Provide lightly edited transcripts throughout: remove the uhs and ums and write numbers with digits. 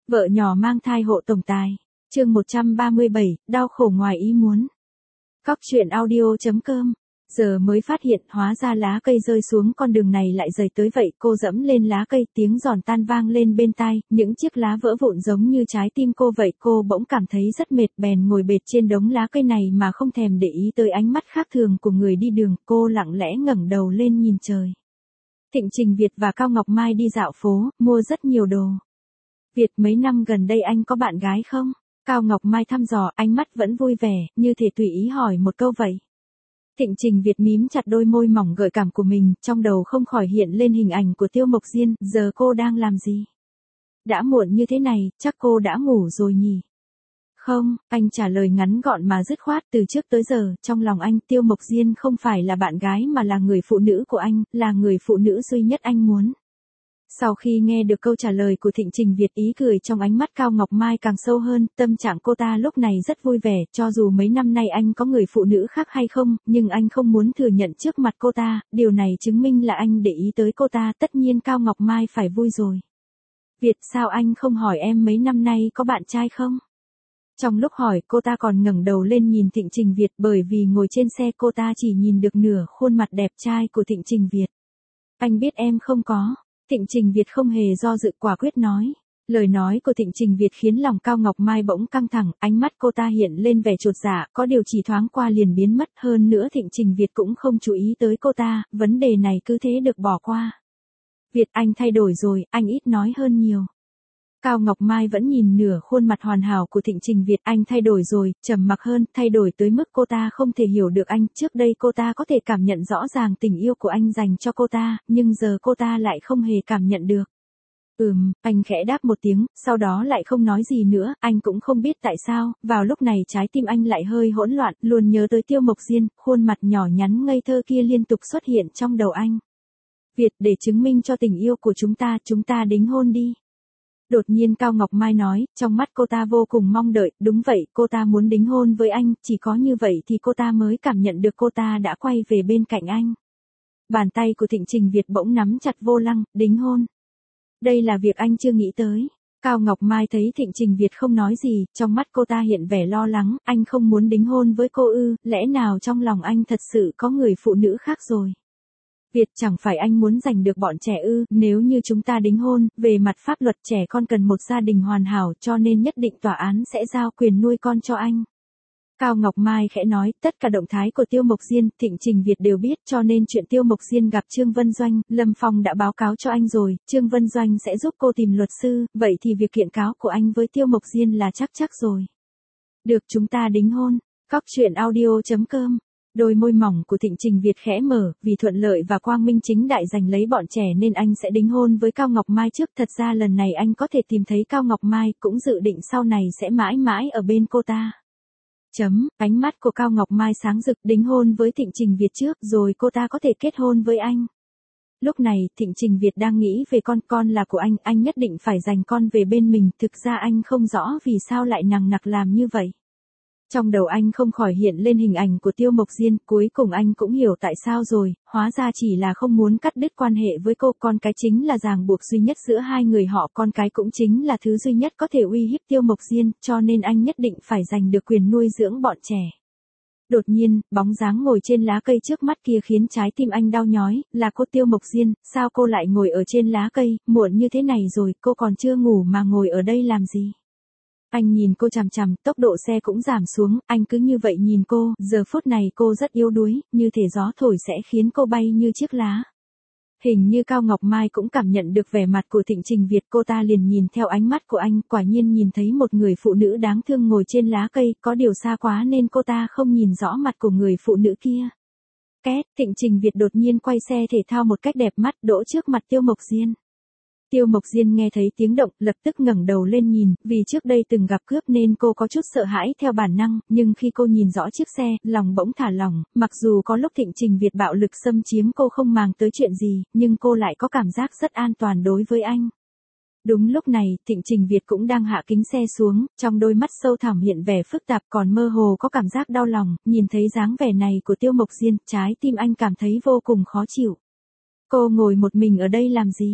Vợ nhỏ mang thai hộ tổng tài. Chương 137, đau khổ ngoài ý muốn. Cóc truyện audio.com. Giờ mới phát hiện hóa ra lá cây rơi xuống con đường này lại dày tới vậy. Cô dẫm lên lá cây, tiếng giòn tan vang lên bên tai, những chiếc lá vỡ vụn giống như trái tim cô vậy. Cô bỗng cảm thấy rất mệt, bèn ngồi bệt trên đống lá cây này mà không thèm để ý tới ánh mắt khác thường của người đi đường. Cô lặng lẽ ngẩng đầu lên nhìn trời. Thịnh Trình Việt và Cao Ngọc Mai đi dạo phố, mua rất nhiều đồ. Việt, mấy năm gần đây anh có bạn gái không? Cao Ngọc Mai thăm dò, ánh mắt vẫn vui vẻ, như thể tùy ý hỏi một câu vậy. Thịnh Trình Việt mím chặt đôi môi mỏng gợi cảm của mình, trong đầu không khỏi hiện lên hình ảnh của Tiêu Mộc Diên. Giờ cô đang làm gì? Đã muộn như thế này, chắc cô đã ngủ rồi nhỉ? Không, anh trả lời ngắn gọn mà dứt khoát. Từ trước tới giờ, trong lòng anh, Tiêu Mộc Diên không phải là bạn gái mà là người phụ nữ của anh, là người phụ nữ duy nhất anh muốn. Sau khi nghe được câu trả lời của Thịnh Trình Việt, ý cười trong ánh mắt Cao Ngọc Mai càng sâu hơn. Tâm trạng cô ta lúc này rất vui vẻ, cho dù mấy năm nay anh có người phụ nữ khác hay không, nhưng anh không muốn thừa nhận trước mặt cô ta, điều này chứng minh là anh để ý tới cô ta. Tất nhiên Cao Ngọc Mai phải vui rồi. Việt, sao anh không hỏi em mấy năm nay có bạn trai không? Trong lúc hỏi, cô ta còn ngẩng đầu lên nhìn Thịnh Trình Việt, bởi vì ngồi trên xe cô ta chỉ nhìn được nửa khuôn mặt đẹp trai của Thịnh Trình Việt. Anh biết em không có. Thịnh Trình Việt không hề do dự, quả quyết nói. Lời nói của Thịnh Trình Việt khiến lòng Cao Ngọc Mai bỗng căng thẳng, ánh mắt cô ta hiện lên vẻ chột dạ, có điều chỉ thoáng qua liền biến mất. Hơn nữa Thịnh Trình Việt cũng không chú ý tới cô ta, vấn đề này cứ thế được bỏ qua. Việt, anh thay đổi rồi, anh ít nói hơn nhiều. Cao Ngọc Mai vẫn nhìn nửa khuôn mặt hoàn hảo của Thịnh Trình Việt. Anh thay đổi rồi, trầm mặc hơn, thay đổi tới mức cô ta không thể hiểu được anh. Trước đây cô ta có thể cảm nhận rõ ràng tình yêu của anh dành cho cô ta, nhưng giờ cô ta lại không hề cảm nhận được. Anh khẽ đáp một tiếng, sau đó lại không nói gì nữa. Anh cũng không biết tại sao, vào lúc này trái tim anh lại hơi hỗn loạn, luôn nhớ tới Tiêu Mộc Diên, khuôn mặt nhỏ nhắn ngây thơ kia liên tục xuất hiện trong đầu anh. Việt, để chứng minh cho tình yêu của chúng ta đính hôn đi. Đột nhiên Cao Ngọc Mai nói, trong mắt cô ta vô cùng mong đợi. Đúng vậy, cô ta muốn đính hôn với anh, chỉ có như vậy thì cô ta mới cảm nhận được cô ta đã quay về bên cạnh anh. Bàn tay của Thịnh Trình Việt bỗng nắm chặt vô lăng. Đính hôn. Đây là việc anh chưa nghĩ tới. Cao Ngọc Mai thấy Thịnh Trình Việt không nói gì, trong mắt cô ta hiện vẻ lo lắng. Anh không muốn đính hôn với cô ư? Lẽ nào trong lòng anh thật sự có người phụ nữ khác rồi? Việt, chẳng phải anh muốn giành được bọn trẻ ư? Nếu như chúng ta đính hôn, về mặt pháp luật trẻ con cần một gia đình hoàn hảo, cho nên nhất định tòa án sẽ giao quyền nuôi con cho anh. Cao Ngọc Mai khẽ nói, tất cả động thái của Tiêu Mộc Diên, Thịnh Trình Việt đều biết, cho nên chuyện Tiêu Mộc Diên gặp Trương Vân Doanh, Lâm Phong đã báo cáo cho anh rồi. Trương Vân Doanh sẽ giúp cô tìm luật sư, vậy thì việc kiện cáo của anh với Tiêu Mộc Diên là chắc rồi. Được, chúng ta đính hôn. Cóc truyện audio.com. Đôi môi mỏng của Thịnh Trình Việt khẽ mở, vì thuận lợi và quang minh chính đại giành lấy bọn trẻ nên anh sẽ đính hôn với Cao Ngọc Mai trước. Thật ra lần này anh có thể tìm thấy Cao Ngọc Mai, cũng dự định sau này sẽ mãi mãi ở bên cô ta. Ánh mắt của Cao Ngọc Mai sáng rực. Đính hôn với Thịnh Trình Việt trước, rồi cô ta có thể kết hôn với anh. Lúc này, Thịnh Trình Việt đang nghĩ về con là của anh nhất định phải giành con về bên mình. Thực ra anh không rõ vì sao lại nằng nặc làm như vậy. Trong đầu anh không khỏi hiện lên hình ảnh của Tiêu Mộc Diên, cuối cùng anh cũng hiểu tại sao rồi, hóa ra chỉ là không muốn cắt đứt quan hệ với cô. Con cái chính là ràng buộc duy nhất giữa hai người họ, con cái cũng chính là thứ duy nhất có thể uy hiếp Tiêu Mộc Diên, cho nên anh nhất định phải giành được quyền nuôi dưỡng bọn trẻ. Đột nhiên, bóng dáng ngồi trên lá cây trước mắt kia khiến trái tim anh đau nhói. Là cô Tiêu Mộc Diên, sao cô lại ngồi ở trên lá cây, muộn như thế này rồi, cô còn chưa ngủ mà ngồi ở đây làm gì? Anh nhìn cô chằm chằm, tốc độ xe cũng giảm xuống, anh cứ như vậy nhìn cô, giờ phút này cô rất yếu đuối, như thể gió thổi sẽ khiến cô bay như chiếc lá. Hình như Cao Ngọc Mai cũng cảm nhận được vẻ mặt của Thịnh Trình Việt, cô ta liền nhìn theo ánh mắt của anh, quả nhiên nhìn thấy một người phụ nữ đáng thương ngồi trên lá cây, có điều xa quá nên cô ta không nhìn rõ mặt của người phụ nữ kia. Thịnh Trình Việt đột nhiên quay xe thể thao một cách đẹp mắt, đỗ trước mặt Tiêu Mộc Diên. Tiêu Mộc Diên nghe thấy tiếng động, lập tức ngẩng đầu lên nhìn, vì trước đây từng gặp cướp nên cô có chút sợ hãi theo bản năng, nhưng khi cô nhìn rõ chiếc xe, lòng bỗng thả lỏng. Mặc dù có lúc Thịnh Trình Việt bạo lực xâm chiếm cô không màng tới chuyện gì, nhưng cô lại có cảm giác rất an toàn đối với anh. Đúng lúc này, Thịnh Trình Việt cũng đang hạ kính xe xuống, trong đôi mắt sâu thẳm hiện vẻ phức tạp, còn mơ hồ có cảm giác đau lòng. Nhìn thấy dáng vẻ này của Tiêu Mộc Diên, trái tim anh cảm thấy vô cùng khó chịu. Cô ngồi một mình ở đây làm gì?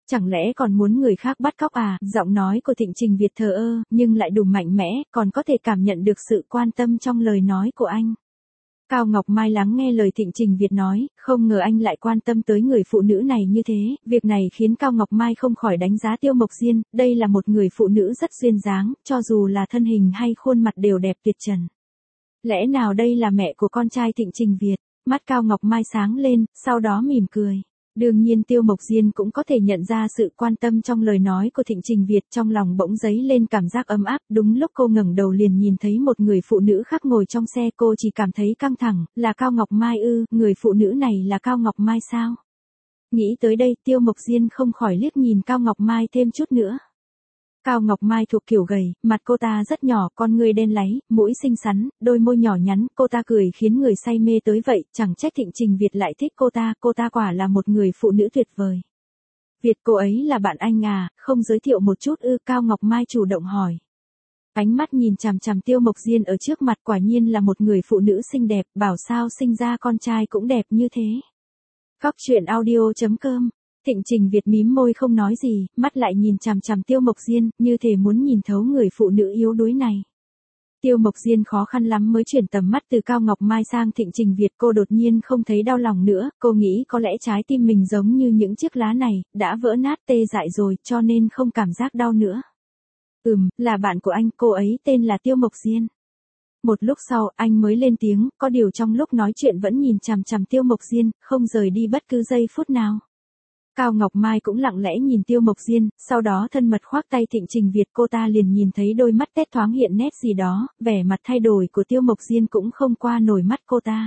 Chẳng lẽ còn muốn người khác bắt cóc à? Giọng nói của Thịnh Trình Việt thờ ơ, nhưng lại đủ mạnh mẽ, còn có thể cảm nhận được sự quan tâm trong lời nói của anh. Cao Ngọc Mai lắng nghe lời Thịnh Trình Việt nói, không ngờ anh lại quan tâm tới người phụ nữ này như thế, việc này khiến Cao Ngọc Mai không khỏi đánh giá Tiêu Mộc Diên, đây là một người phụ nữ rất duyên dáng, cho dù là thân hình hay khuôn mặt đều đẹp tuyệt trần. Lẽ nào đây là mẹ của con trai Thịnh Trình Việt? Mắt Cao Ngọc Mai sáng lên, sau đó mỉm cười. Đương nhiên Tiêu Mộc Diên cũng có thể nhận ra sự quan tâm trong lời nói của Thịnh Trình Việt, trong lòng bỗng dấy lên cảm giác ấm áp, đúng lúc cô ngẩng đầu liền nhìn thấy một người phụ nữ khác ngồi trong xe, cô chỉ cảm thấy căng thẳng, là Cao Ngọc Mai ư, người phụ nữ này là Cao Ngọc Mai sao? Nghĩ tới đây Tiêu Mộc Diên không khỏi liếc nhìn Cao Ngọc Mai thêm chút nữa. Cao Ngọc Mai thuộc kiểu gầy, mặt cô ta rất nhỏ, con ngươi đen láy, mũi xinh xắn, đôi môi nhỏ nhắn, cô ta cười khiến người say mê tới vậy, chẳng trách Thịnh Trình Việt lại thích cô ta quả là một người phụ nữ tuyệt vời. Việt, cô ấy là bạn anh à, không giới thiệu một chút ư? Cao Ngọc Mai chủ động hỏi. Ánh mắt nhìn chằm chằm Tiêu Mộc Diên ở trước mặt, quả nhiên là một người phụ nữ xinh đẹp, bảo sao sinh ra con trai cũng đẹp như thế. Cóc truyện audio.com. Thịnh Trình Việt mím môi không nói gì, mắt lại nhìn chằm chằm Tiêu Mộc Diên, như thể muốn nhìn thấu người phụ nữ yếu đuối này. Tiêu Mộc Diên khó khăn lắm mới chuyển tầm mắt từ Cao Ngọc Mai sang Thịnh Trình Việt, cô đột nhiên không thấy đau lòng nữa, cô nghĩ có lẽ trái tim mình giống như những chiếc lá này, đã vỡ nát tê dại rồi, cho nên không cảm giác đau nữa. Là bạn của anh, cô ấy tên là Tiêu Mộc Diên. Một lúc sau, anh mới lên tiếng, có điều trong lúc nói chuyện vẫn nhìn chằm chằm Tiêu Mộc Diên, không rời đi bất cứ giây phút nào. Cao Ngọc Mai cũng lặng lẽ nhìn Tiêu Mộc Diên, sau đó thân mật khoác tay Thịnh Trình Việt, cô ta liền nhìn thấy đôi mắt tét thoáng hiện nét gì đó, vẻ mặt thay đổi của Tiêu Mộc Diên cũng không qua nổi mắt cô ta.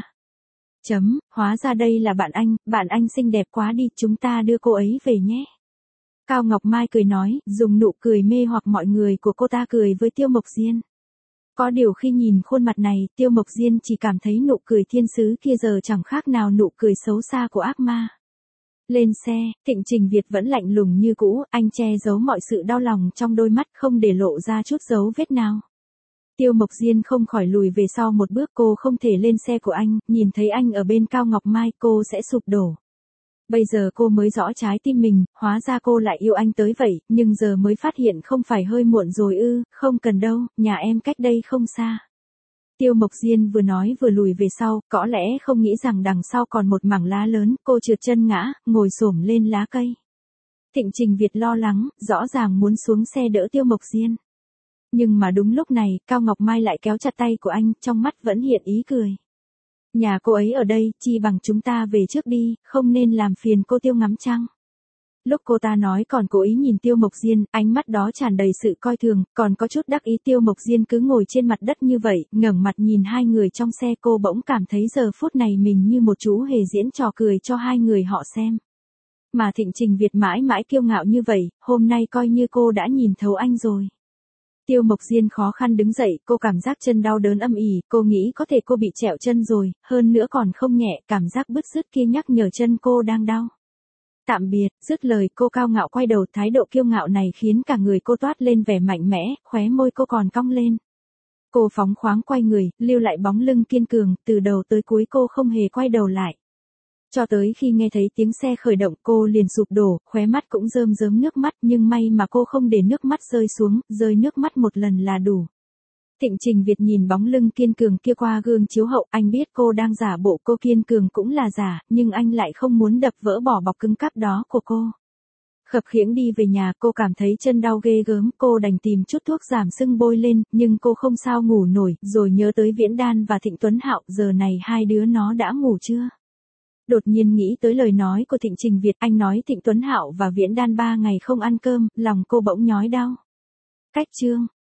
Hóa ra đây là bạn anh xinh đẹp quá đi, chúng ta đưa cô ấy về nhé. Cao Ngọc Mai cười nói, dùng nụ cười mê hoặc mọi người của cô ta cười với Tiêu Mộc Diên. Có điều khi nhìn khuôn mặt này, Tiêu Mộc Diên chỉ cảm thấy nụ cười thiên sứ kia giờ chẳng khác nào nụ cười xấu xa của ác ma. Lên xe, Thịnh Trình Việt vẫn lạnh lùng như cũ, anh che giấu mọi sự đau lòng trong đôi mắt, không để lộ ra chút dấu vết nào. Tiêu Mộc Diên không khỏi lùi về sau một bước, cô không thể lên xe của anh, nhìn thấy anh ở bên Cao Ngọc Mai, cô sẽ sụp đổ. Bây giờ cô mới rõ trái tim mình, hóa ra cô lại yêu anh tới vậy, nhưng giờ mới phát hiện không phải hơi muộn rồi ư? Không cần đâu, nhà em cách đây không xa. Tiêu Mộc Diên vừa nói vừa lùi về sau, có lẽ không nghĩ rằng đằng sau còn một mảng lá lớn, cô trượt chân ngã, ngồi xổm lên lá cây. Thịnh Trình Việt lo lắng, rõ ràng muốn xuống xe đỡ Tiêu Mộc Diên. Nhưng mà đúng lúc này, Cao Ngọc Mai lại kéo chặt tay của anh, trong mắt vẫn hiện ý cười. Nhà cô ấy ở đây, chi bằng chúng ta về trước đi, không nên làm phiền cô Tiêu ngắm trăng. Lúc cô ta nói còn cố ý nhìn Tiêu Mộc Diên, ánh mắt đó tràn đầy sự coi thường, còn có chút đắc ý. Tiêu Mộc Diên cứ ngồi trên mặt đất như vậy, ngẩng mặt nhìn hai người trong xe, cô bỗng cảm thấy giờ phút này mình như một chú hề diễn trò cười cho hai người họ xem. Mà Thịnh Trình Việt mãi mãi kiêu ngạo như vậy, hôm nay coi như cô đã nhìn thấu anh rồi. Tiêu Mộc Diên khó khăn đứng dậy, cô cảm giác chân đau đớn âm ỉ, cô nghĩ có thể cô bị trẹo chân rồi, hơn nữa còn không nhẹ, cảm giác bứt rứt kia nhắc nhở chân cô đang đau. Tạm biệt, dứt lời cô cao ngạo quay đầu, thái độ kiêu ngạo này khiến cả người cô toát lên vẻ mạnh mẽ, khóe môi cô còn cong lên. Cô phóng khoáng quay người, lưu lại bóng lưng kiên cường, từ đầu tới cuối cô không hề quay đầu lại. Cho tới khi nghe thấy tiếng xe khởi động cô liền sụp đổ, khóe mắt cũng rơm rớm nước mắt, nhưng may mà cô không để nước mắt rơi xuống, rơi nước mắt một lần là đủ. Thịnh Trình Việt nhìn bóng lưng kiên cường kia qua gương chiếu hậu, anh biết cô đang giả bộ, cô kiên cường cũng là giả, nhưng anh lại không muốn đập vỡ bỏ bọc cứng cáp đó của cô. Khập khiễng đi về nhà, cô cảm thấy chân đau ghê gớm, cô đành tìm chút thuốc giảm sưng bôi lên, nhưng cô không sao ngủ nổi, rồi nhớ tới Viễn Đan và Thịnh Tuấn Hạo, giờ này hai đứa nó đã ngủ chưa? Đột nhiên nghĩ tới lời nói của Thịnh Trình Việt, anh nói Thịnh Tuấn Hạo và Viễn Đan 3 ngày không ăn cơm, lòng cô bỗng nhói đau. Cách chương